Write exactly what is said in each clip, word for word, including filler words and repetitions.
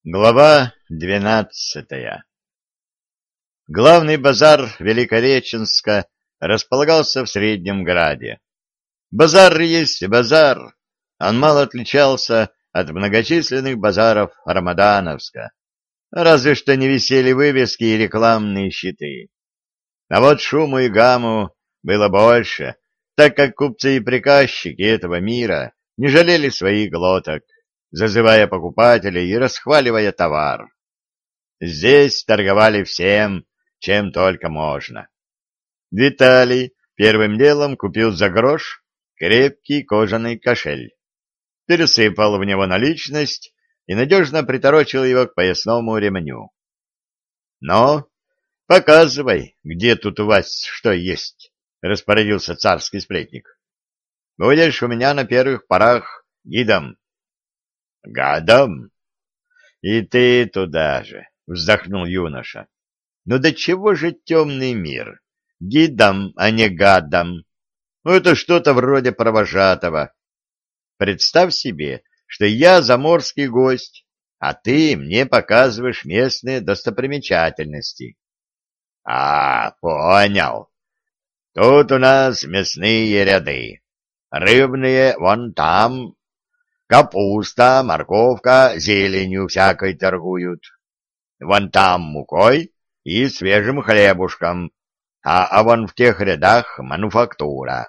Глава двенадцатая. Главный базар Великореченска располагался в Среднем Граде. Базар есть базар, он мало отличался от многочисленных базаров Рамадановска, разве что не висели вывески и рекламные щиты. А вот шуму и гамму было больше, так как купцы и приказчики этого мира не жалели своих глоток, зазывая покупателей и расхваливая товар. Здесь торговали всем, чем только можно. Виталий первым делом купил за грош крепкий кожаный кошель, пересыпал в него наличность и надежно приторочил его к поясному ремню. — Но показывай, где тут у вас что есть, — распорядился царский сплетник. — Будешь у меня на первых порах гидом. — Гадом? И ты туда же, — вздохнул юноша. — Ну до чего же темный мир? Гидом, а не гадом. Ну это что-то вроде провожатого. Представь себе, что я заморский гость, а ты мне показываешь местные достопримечательности. — А, понял. Тут у нас мясные ряды. Рыбные вон там. Капуста, морковка, зеленью всякой торгуют. Вон там мукой и свежим хлебушком, а, а вон в тех рядах мануфактура.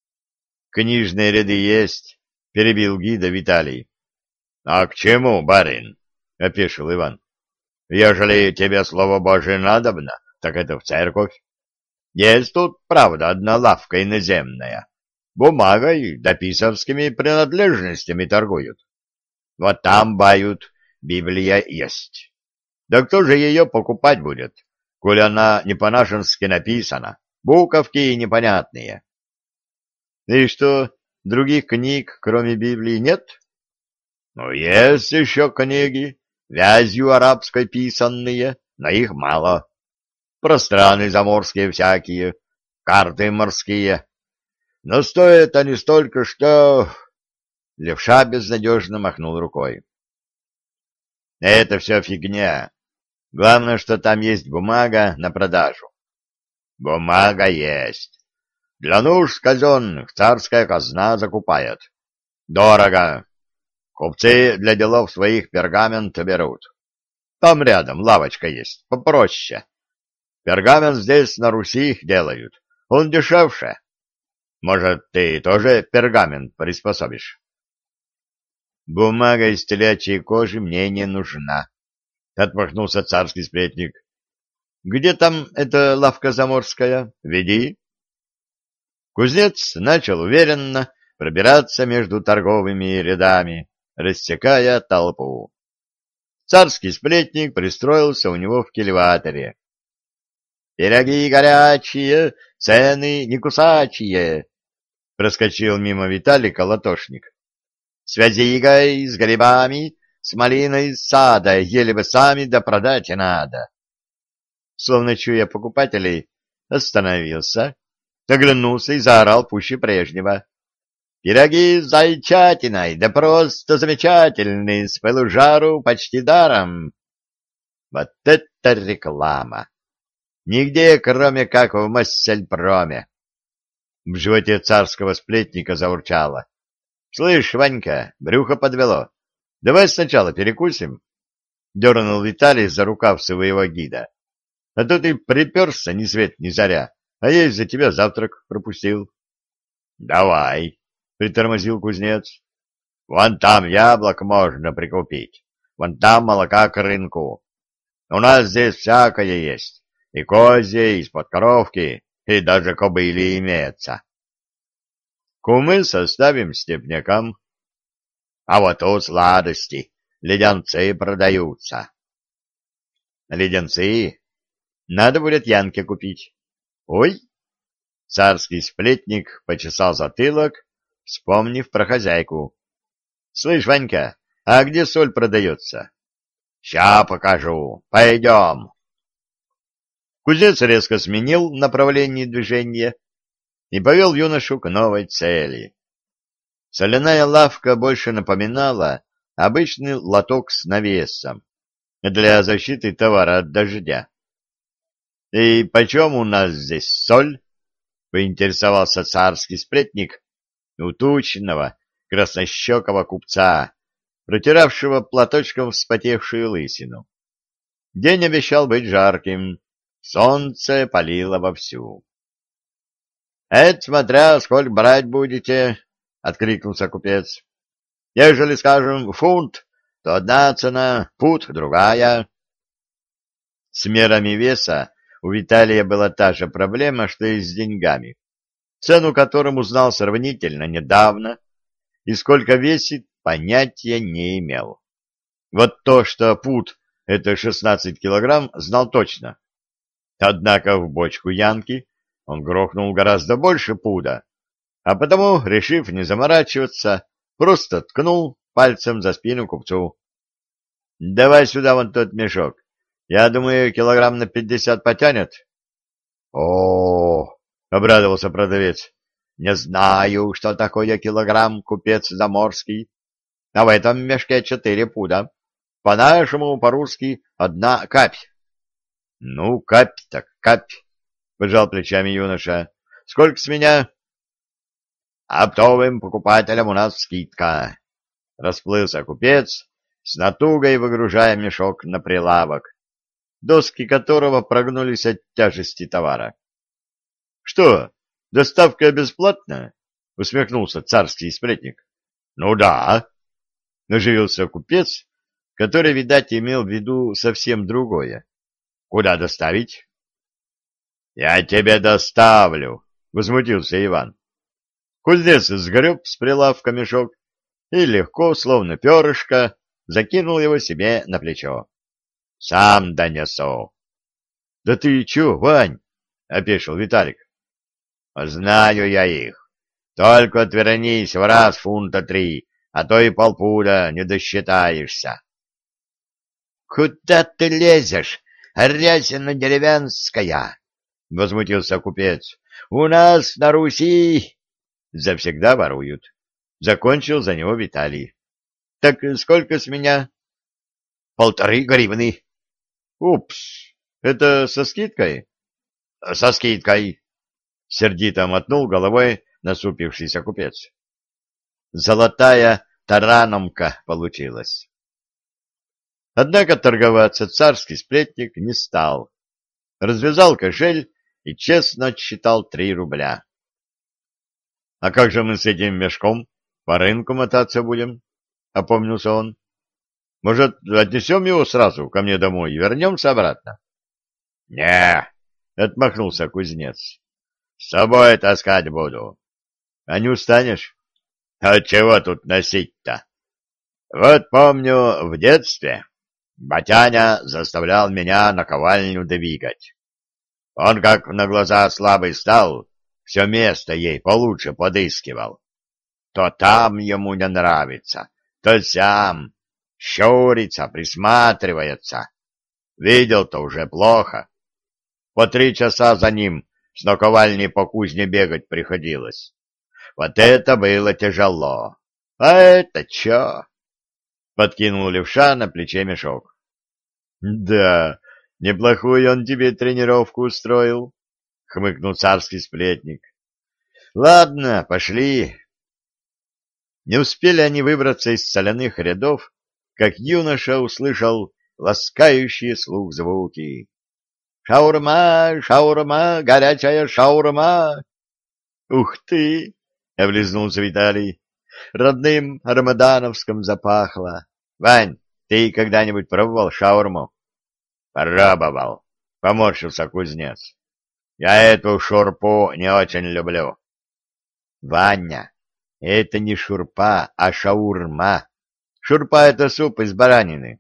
— Книжные ряды есть, — перебил гида Виталий. — А к чему, барин? — опешил Иван. — Ежели тебе слово Божие надобно, так это в церковь. Есть тут, правда, одна лавка иноземная. Бумагой да писарскими принадлежностями торгуют. Вот там, бают, Библия есть. Да кто же ее покупать будет, коли она не по-нашенски написана, буковки непонятные? И что, других книг, кроме Библии, нет? Ну, есть еще книги, вязью арабской писанные, но их мало. Про страны заморские всякие, карты морские. Но стоят они столько, что... Левша безнадежно махнул рукой. Это все фигня. Главное, что там есть бумага на продажу. Бумага есть. Для нужд казенных царская казна закупает. Дорого. Купцы для делов своих пергамент берут. Там рядом лавочка есть, попроще. Пергамент здесь на Руси делают. Он дешевше. Может, ты тоже пергамент приспособишь? Бумага из телячьей кожи мне не нужна, — отмахнулся царский сплетник. Где там эта лавка заморская? Веди. Кузнец начал уверенно пробираться между торговыми рядами, рассекая толпу. Царский сплетник пристроился у него в кильваторе. «Пироги горячие, цены не кусачие!» — проскочил мимо Виталий Колотошник. «С вязигой, с грибами, с малиной из сада, еле бы сами да продать надо». Словно чуя покупателей, остановился, оглянулся и заорал пуще прежнего. «Пироги с зайчатиной, да просто замечательные, с пылу жару почти даром!» Вот это реклама! Нигде, кроме как в Моссельпроме. В животе царского сплетника заурчало. — Слышь, Ванька, брюхо подвело. Давай сначала перекусим. Дернул Виталий за рукав своего гида. — А то ты приперся ни свет ни заря, а я из-за тебя завтрак пропустил. — Давай, — притормозил кузнец. — Вон там яблок можно прикупить. Вон там молока к рынку. У нас здесь всякое есть. И козье, из-под коровки, и даже кобыли имеется. Кумы составим степнякам. А вот тут сладости, леденцы продаются. Леденцы? Надо будет Янке купить. Ой! Царский сплетник почесал затылок, вспомнив про хозяйку. Слышь, Ванька, а где соль продается? Ща покажу. Пойдем. Кузнец резко сменил направление движения и повел юношу к новой цели. Соляная лавка больше напоминала обычный лоток с навесом, для защиты товара от дождя. — И почем у нас здесь соль? — поинтересовался царский сплетник у тучного, краснощекого купца, протиравшего платочком вспотевшую лысину. День обещал быть жарким, солнце палило вовсю. — Это смотря, сколько брать будете, — откликнулся купец. — Ежели, скажем, фунт, то одна цена, пуд — другая. С мерами веса у Виталия была та же проблема, что и с деньгами, цену которым узнал сравнительно недавно, и сколько весит, понятия не имел. Вот то, что пуд — это шестнадцать килограмм, знал точно. Однако в бочку янки он грохнул гораздо больше пуда, а потому, решив не заморачиваться, просто ткнул пальцем за спину купцу. — Давай сюда вон тот мешок. Я думаю, килограмм на пятьдесят потянет. — О, — обрадовался продавец, — не знаю, что такое килограмм, купец заморский. А в этом мешке четыре пуда. По-нашему, по-русски, одна капь. — Ну, капь так капь, — пожал плечами юноша. — Сколько с меня? — Оптовым покупателям у нас скидка. Расплылся купец, с натугой выгружая мешок на прилавок, доски которого прогнулись от тяжести товара. — Что, доставка бесплатна? — усмехнулся царский сплетник. — Ну да, — оживился купец, который, видать, имел в виду совсем другое. — Куда доставить? — Я тебе доставлю, — возмутился Иван. Кузнец сгреб с прилавка мешок и легко, словно перышко, закинул его себе на плечо. — Сам донесу. — Да ты чё, Вань? — опешил Виталик. — Знаю я их. Только отвернись в раз фунта три, а то и полпуда не досчитаешься. — Куда ты лезешь, рясина деревенская? — возмутился купец. — У нас на Руси завсегда воруют. Закончил за него Виталий. — Так сколько с меня? — Полторы гривны. — Упс, это со скидкой? — Со скидкой. — сердито мотнул головой насупившийся купец. Золотая тараномка получилась. Однако торговаться царский сплетник не стал. Развязал кошель и честно отсчитал три рубля. — А как же мы с этим мешком по рынку мотаться будем? — опомнился он. — Может, отнесем его сразу ко мне домой и вернемся обратно? — Не, — отмахнулся кузнец. — С собой таскать буду. — А не устанешь? — А чего тут носить-то? Вот помню, в детстве батяня заставлял меня наковальню двигать. Он как на глаза слабый стал, все место ей получше подыскивал. То там ему не нравится, то сям, щурится, присматривается. Видел-то уже плохо. По три часа за ним с наковальней по кузне бегать приходилось. Вот это было тяжело. А это чё? Подкинул левша на плече мешок. — Да, неплохую он тебе тренировку устроил, — хмыкнул царский сплетник. — Ладно, пошли. Не успели они выбраться из соляных рядов, как юноша услышал ласкающие слух звуки. «Шаурма, шаурма, горячая шаурма!» «Ух ты!» — облизнулся Виталий. «Родным рамадановским запахло. Вань, ты когда-нибудь пробовал шаурму?» «Пробовал», — поморщился кузнец. «Я эту шурпу не очень люблю». «Ваня, это не шурпа, а шаурма. Шурпа — это суп из баранины».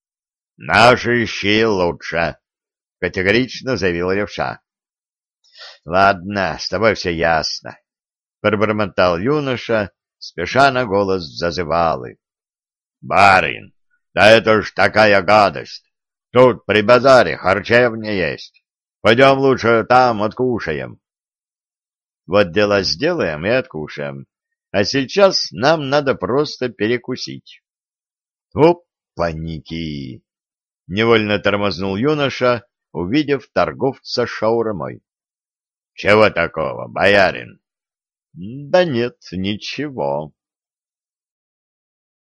«Наши щи лучше», — категорично заявил левша. — Ладно, с тобой все ясно, — пробормотал юноша, спеша на голос зазывалы. — Барин, да это ж такая гадость! Тут при базаре харчевня есть. Пойдем лучше там откушаем. — Вот дела сделаем и откушаем, а сейчас нам надо просто перекусить. — Опаньки! Невольно тормознул юноша, увидев торговца шаурмой. — Чего такого, боярин? — Да нет, ничего.